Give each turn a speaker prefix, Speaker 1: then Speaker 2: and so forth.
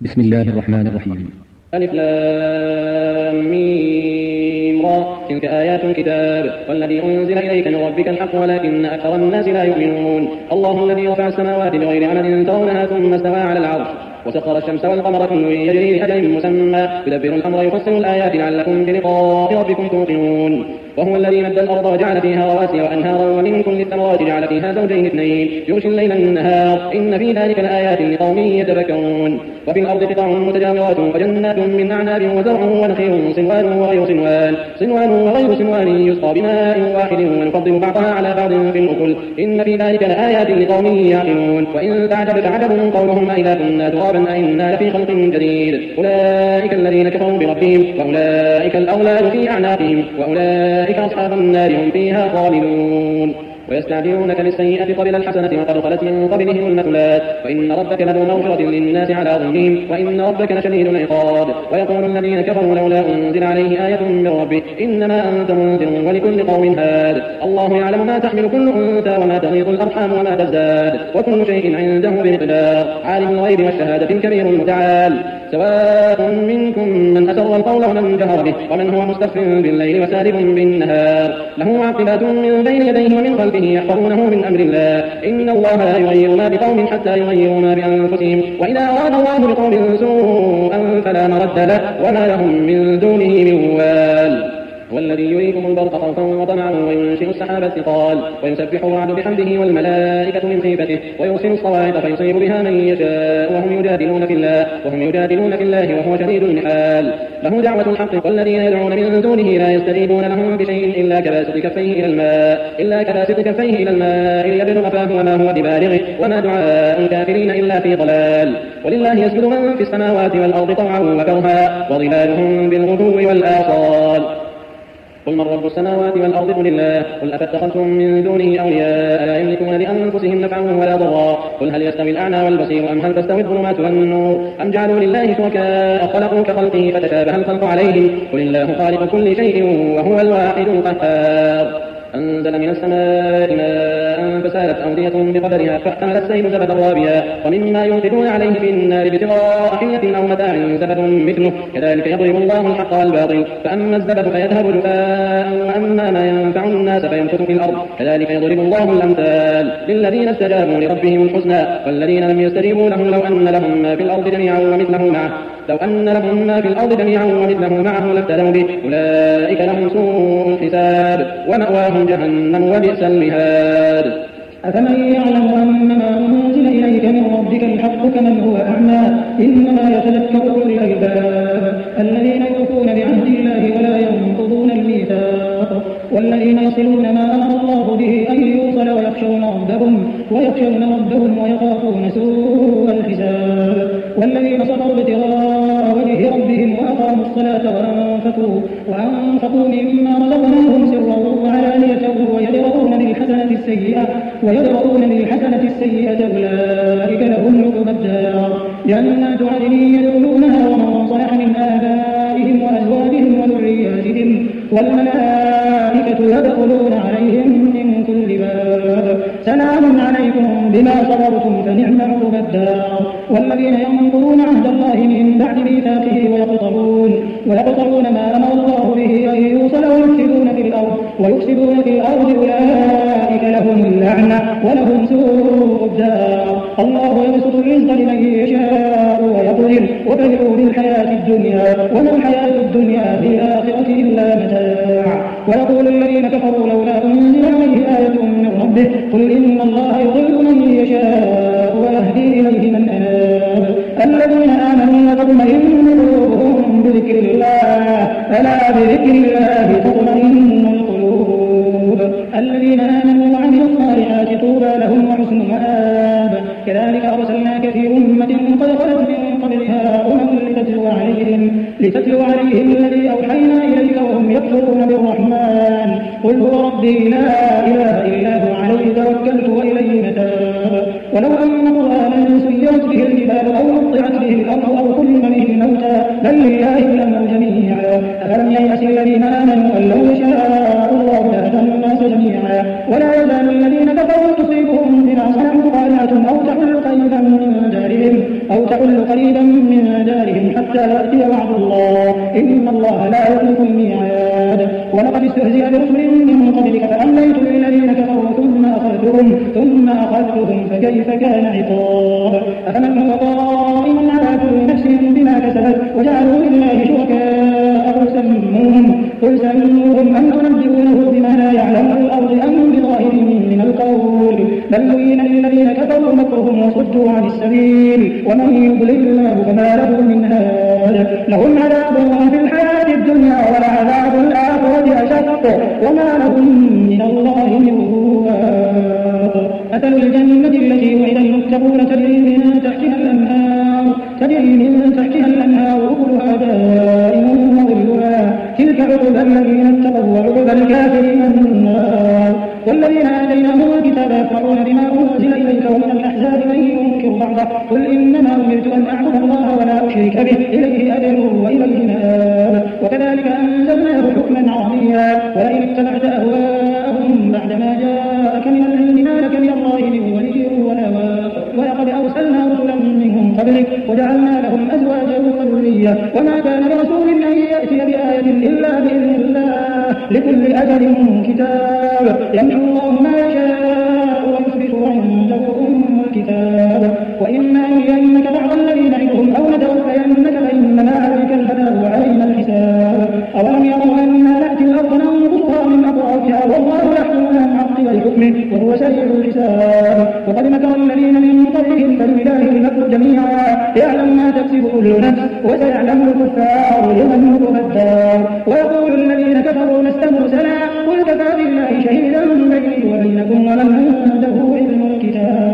Speaker 1: بسم الله الرحمن الرحيم.
Speaker 2: ألف لام ميم را تلك آيات الكتاب والذي أنزل إليك من ربك الحق ولكن أكثر الناس لا يؤمنون. الله الذي رفع السماوات بغير عمد ترونها ثم استوى على العرش وسخر الشمس والقمر كل يجري لأجل مسمى يدبر الأمر يفصل الآيات لعلكم بلقاء ربكم توقنون. وهو الذي مد الأرض وجعل فيها رواسي وأنهارا ومن كل الثمرات جعل فيها زوجين اثنين يغشي الليل النهار إن في ذلك لآيات لقوم يتفكرون. وفي الأرض قطع متجاورات وجنات من أعناب وزرع ونخيل صنوان وغير صنوان يسقى بماء واحد ونفضل بعضها على بعض في الأكل إن في ذلك لآيات لقوم يعقلون. وإن تعجب فعجب قولهم أئذا كنا ترابا أئنا لفي خلق جديد أولئك الذين كفروا بربهم وأولئك الأغلال في أعناقهم وأولئك أصحاب النار هم فيها خالدون. ويستعجلونك بالسيئة قبل الحسنة وقد خلت من قبلهم المثلات وإن ربك لذو مغفرة للناس على ظلمهم وإن ربك لشديد العقاب. ويقول الذين كفروا لولا أنزل عليه آية من ربه إنما أنت منذر ولكل قوم هاد. الله يعلم ما تحمل كل أنثى وما تغيض الأرحام وما تزداد وكل شيء عنده بمقدار. عالم الغيب والشهادة الكبير المتعال. سواء منكم من أسر القول ومن جهر به ومن هو مستخف بالليل وسارب بالنهار له معقبات من بين يديه ومن خلفه يحفظونه من أمر الله إن الله لا يغير ما بقوم حتى يغيروا ما بأنفسهم وإذا أراد الله بقوم سوءا فلا مرد له وما لهم من دونه من وال. والذي يريكم البرق خوفا وطمعا وينشئ السحاب الثقال ويسبح الرعد بحمده والملائكة من خيفته ويرسل الصواعق فيصيب بها من يشاء وهم يجادلون في الله وهو شديد المحال. له دعوة الحق والذين يدعون من دونه لا يستجيبون لهم بشيء إلا كباسط كفيه إلى الماء ليبلغ فاه وما هو ببالغه وما دعاء الكافرين إلا في ضلال. ولله يسجد من في السماوات والأرض طوعا وكرها وظلالهم بالغدو والآصال. قل من رب السماوات والأرض قل الله قل أفاتخذتم من دونه أولياء لا يملكون لأنفسهم نفعا ولا ضرا قل هل يستوي الأعمى والبصير أم هل تستوي الظلمات والنور أم جعلوا لله شركاء خلقوا كخلقه فتشابه الخلق عليهم قل الله خالق كل شيء وهو الواحد القهار. أنزل من السماء ماء فسالت أودية بقدرها فاحتمل السيل زبدا رابيا ومما يوقدون عليه في النار ابتغاء حلية أو متاع زبد مثله كذلك يضرب الله الحق والباطل فأما الزبد فيذهب جفاء وأما ما ينفع الناس فيمكث في الأرض كذلك يضرب الله الأمثال للذين استجابوا لربهم الحسنى والذين لم يستجيبوا له لو أن لهم ما في الأرض جميعا ومثله معه لافتدوا به أولئك لهم سوء الحساب ومأواهم جهنم وبئس المهاد.
Speaker 3: أفمن يعلم أنما أنزل إليك من ربك الحق كمن هو أعمى إنما يتذكر أولو الألباب الذين يوفون بعهد الله ولا ينقضون الميثاق والذين يصلون ما أمر الله به أن يوصل ويخشون ربهم ويخافون سوء الحساب والذين صبروا ابتغاء وجه ربهم وأقاموا الصلاة وأنفقوا مما رزقناهم سرا وعلانية ويدرؤون بالحسنة السيئة أولئك لهم عقبى الدار جنات عدن يدخلونها ومن صلح من آبائهم وأزواجهم وذرياتهم والملائكة يدخلون عليهم من كل باب سلام عليكم بما صبرتم فنعم عقبى الدار. والذين ينقضون عهد الله من بعد ميثاقه ويقطعون ما أمر الله به أن يوصل ويفسدون في الأرض أولئك لهم اللعنة ولهم سوء الدار. الله يبسط الرزق لمن يشاء ويقدر وفرحوا بالحياة الدنيا وما الحياة الدنيا في الآخرة إلا متاع. ويقول الذين كفروا لولا أنزل عليه آية من ربه قل إن الله يضل من يشاء ويهدي إليه من أناب الذين آمنوا وتطمئن قلوبهم بذكر الله ألا بذكر الله تطمئن القلوب. الذين آمنوا وعملوا الصالحات طوبى لهم وحسن مآب. كذلك أرسلناك في أمة قد خلت من قبلها لتتلو عليهم الذي أوحينا إليك وهم يكفرون بالرحمن قل هو ربي لا إله إلا هو عليه توكلت وإليه متاب. ولو أن قرآنا سيرت به الجبال أو قطعت به الأرض أو كلم به الموتى بل لله الأمر جميعا أفلم ييأس الذين آمنوا أن لو يشاء الله لهدى الناس جميعا. ولا يزال الذين كفروا تصيبهم بما صنعوا قارعة أو تحل قريبا من من دارهم حتى يأتي وعد الله إن الله لا يخلف الميعاد ولقد استهزئ برسل من قبلك فأمليت للذين كفروا ثم أخذتهم فكيف كان عقاب أفمن هو قائم على كل نفس بما كسبت وجعلوا لله شركاء قل سموهم أم تنبئونه بما لا يعلم الأرض أم بظاهر من القول بل زين للذين كفروا مكرهم وصدوا عن السبيل ومن يضلل الله فما له من هاد لهم عذاب في الحياة الدنيا ولعذاب الآخرة أشق وما لهم من الله من واق مثل الجنة التي وعد المتقون تجري من تحتها الأنهار أكلها دائم وظلها تلك عقبى الذين اتقوا وعقبى الكافرين النار والذين آتيناهم الكتاب يفرحون بما أنزل إليك ومن الأحزاب من ينكر بعضه قل إنما أمرت أن أعبد الله ولا أشرك به إليه أدعو وإليه مآب وكذلك أنزلناه حكما عربيا ولئن اتبعت أهواءهم بعدما جاءك من العلم ما لك من الله من ولي ولا واق ولقد أرسلنا رسلا منهم قبلك وجعلنا لهم أزواجا وذرية وما كان لرسول أن يأتي بآية إلا بإذن الله لكل أجل كتاب يمحو الله ما يشاء ويثبت وعنده الكتاب وإما نرينك بعض الذين نعدهم أو نتوفينك فإنما عليك البلاغ وعلينا الحساب أولم يروا أنا نأتي الأرض ننقصها من أطرافها والله يحكم لهم عقب الحكم وهو سريع الحساب وقد مكر الذين من قبلهم فلله المكر جميعا يعلم ما تكسب كل نفس وسيعلم الكفار لمن هو الدار ويقول الذين كفروا لست مرسلا قل كفى بالله شهيدا بيني وبينكم ومن عنده علم الكتاب